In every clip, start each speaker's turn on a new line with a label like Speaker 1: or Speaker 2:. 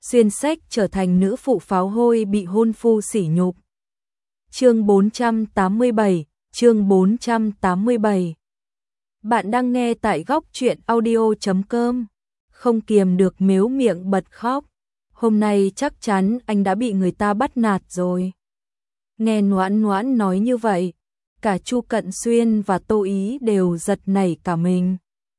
Speaker 1: xuyên sách trở thành nữ phụ pháo hôi bị hôn phu sỉ nhục. Chương 487, chương 487. Bạn đang nghe tại góc truyện audio.com. Không kiềm được mếu miệng bật khóc. Hôm nay chắc chắn anh đã bị người ta bắt nạt rồi. Nghe Noãn Noãn nói như vậy, cả Chu Cận Xuyên và Tô Ý đều giật nảy cả mình.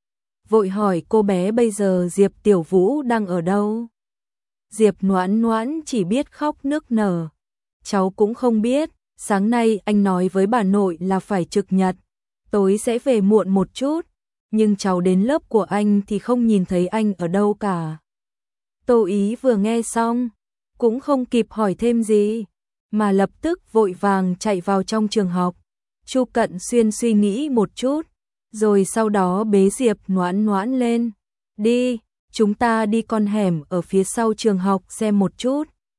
Speaker 1: Vội hỏi cô bé bây giờ Diệp Tiểu Vũ đang ở đâu? Diệp Noãn Noãn chỉ biết khóc nức nở. Cháu cũng không biết, sáng nay anh nói với bà nội là phải trực nhật, tối sẽ về muộn một chút, nhưng cháu đến lớp của anh thì không nhìn thấy anh ở đâu cả. Tô Ý vừa nghe xong, cũng không kịp hỏi thêm gì, mà lập tức vội vàng chạy vào trong trường học. Chu Cận Xuyên suy nghĩ một chút, rồi sau đó bế Diệp Noãn Noãn lên. Đi, chúng ta đi con hẻm ở phía sau trường học xem một chút.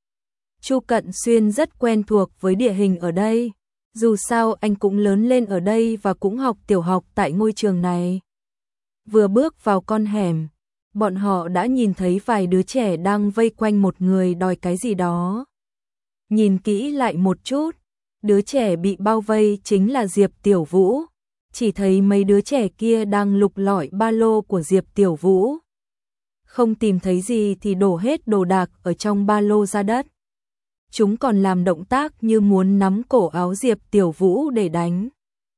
Speaker 1: Chu Cận Xuyên rất quen thuộc với địa hình ở đây, dù sao anh cũng lớn lên ở đây và cũng học tiểu học tại ngôi trường này. Vừa bước vào con hẻm, bọn họ đã nhìn thấy vài đứa trẻ đang vây quanh một người đòi cái gì đó. Nhìn kỹ lại một chút, đứa trẻ bị bao vây chính là Diệp Tiểu Vũ. Chỉ thấy mấy đứa trẻ kia đang lục lọi ba lô của Diệp Tiểu Vũ. Không tìm thấy gì thì đổ hết đồ đạc ở trong ba lô ra đất. Chúng còn làm động tác như muốn nắm cổ áo Diệp Tiểu Vũ để đánh.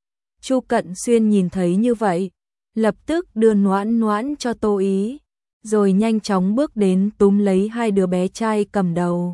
Speaker 1: Chu Cận Xuyên nhìn thấy như vậy, lập tức đưa Noãn Noãn cho Tô Ý, rồi nhanh chóng bước đến túm lấy hai đứa bé trai cầm đầu.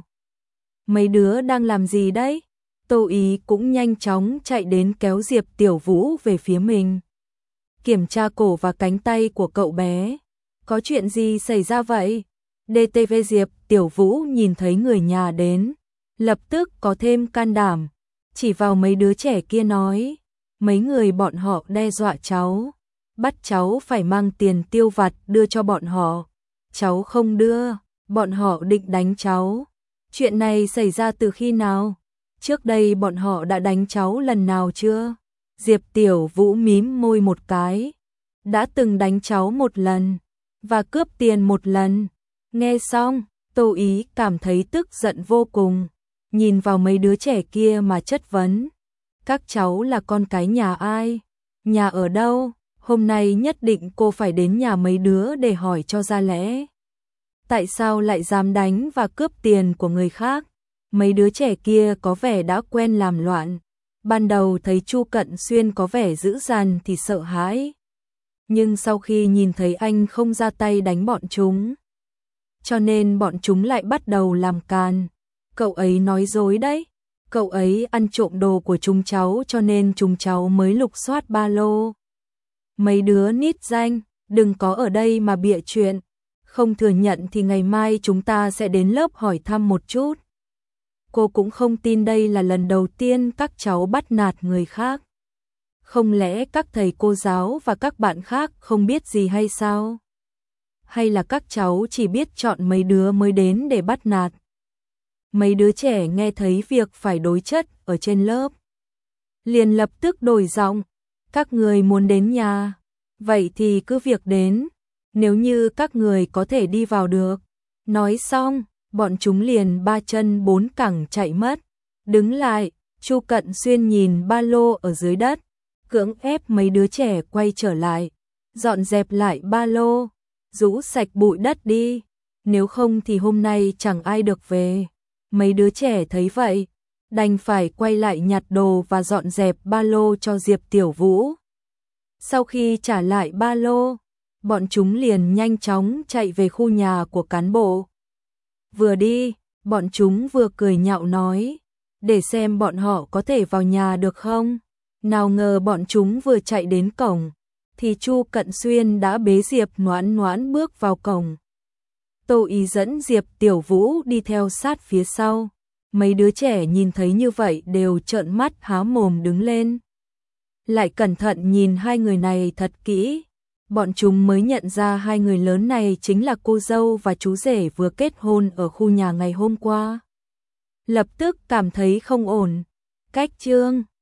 Speaker 1: Mấy đứa đang làm gì đấy? Tô Ý cũng nhanh chóng chạy đến kéo Diệp Tiểu Vũ về phía mình. Kiểm tra cổ và cánh tay của cậu bé. Có chuyện gì xảy ra vậy? DTV Diệp Tiểu Vũ nhìn thấy người nhà đến, lập tức có thêm can đảm, chỉ vào mấy đứa trẻ kia nói, mấy người bọn họ đe dọa cháu, bắt cháu phải mang tiền tiêu vặt đưa cho bọn họ. Cháu không đưa, bọn họ định đánh cháu. Chuyện này xảy ra từ khi nào? Trước đây bọn họ đã đánh cháu lần nào chưa? Diệp Tiểu Vũ mím môi một cái. Đã từng đánh cháu một lần, và cướp tiền một lần. Nghe xong, Tô Ý cảm thấy tức giận vô cùng, nhìn vào mấy đứa trẻ kia mà chất vấn. Các cháu là con cái nhà ai? Nhà ở đâu? Hôm nay nhất định cô phải đến nhà mấy đứa để hỏi cho ra lẽ. Tại sao lại dám đánh và cướp tiền của người khác? Mấy đứa trẻ kia có vẻ đã quen làm loạn. Ban đầu thấy Chu Cận Xuyên có vẻ dữ dằn thì sợ hãi. Nhưng sau khi nhìn thấy anh không ra tay đánh bọn chúng, cho nên bọn chúng lại bắt đầu làm càn. Cậu ấy nói dối đấy. Cậu ấy ăn trộm đồ của chúng cháu cho nên chúng cháu mới lục soát ba lô. Mấy đứa nít danh, đừng có ở đây mà bịa chuyện. Không thừa nhận thì ngày mai chúng ta sẽ đến lớp hỏi thăm một chút. Cô cũng không tin đây là lần đầu tiên các cháu bắt nạt người khác. Không lẽ các thầy cô giáo và các bạn khác không biết gì hay sao? Hay là các cháu chỉ biết chọn mấy đứa mới đến để bắt nạt? Mấy đứa trẻ nghe thấy việc phải đối chất ở trên lớp, liền lập tức đổi giọng. Các người muốn đến nhà, vậy thì cứ việc đến, nếu như các người có thể đi vào được. Nói xong, bọn chúng liền ba chân bốn cẳng chạy mất. Đứng lại, Chu Cận Xuyên nhìn ba lô ở dưới đất, cưỡng ép mấy đứa trẻ quay trở lại, dọn dẹp lại ba lô, rũ sạch bụi đất đi, nếu không thì hôm nay chẳng ai được về. Mấy đứa trẻ thấy vậy, đành phải quay lại nhặt đồ và dọn dẹp ba lô cho Diệp Tiểu Vũ. Sau khi trả lại ba lô, bọn chúng liền nhanh chóng chạy về khu nhà của cán bộ. Vừa đi, bọn chúng vừa cười nhạo nói, để xem bọn họ có thể vào nhà được không. Nào ngờ bọn chúng vừa chạy đến cổng, thì Chu Cận Xuyên đã bế Diệp Noãn Noãn bước vào cổng. Tô Ý dẫn Diệp Tiểu Vũ đi theo sát phía sau. Mấy đứa trẻ nhìn thấy như vậy đều trợn mắt há mồm đứng lên. Lại cẩn thận nhìn hai người này thật kỹ. Bọn chúng mới nhận ra hai người lớn này chính là cô dâu và chú rể vừa kết hôn ở khu nhà ngày hôm qua. Lập tức cảm thấy không ổn. Cách chương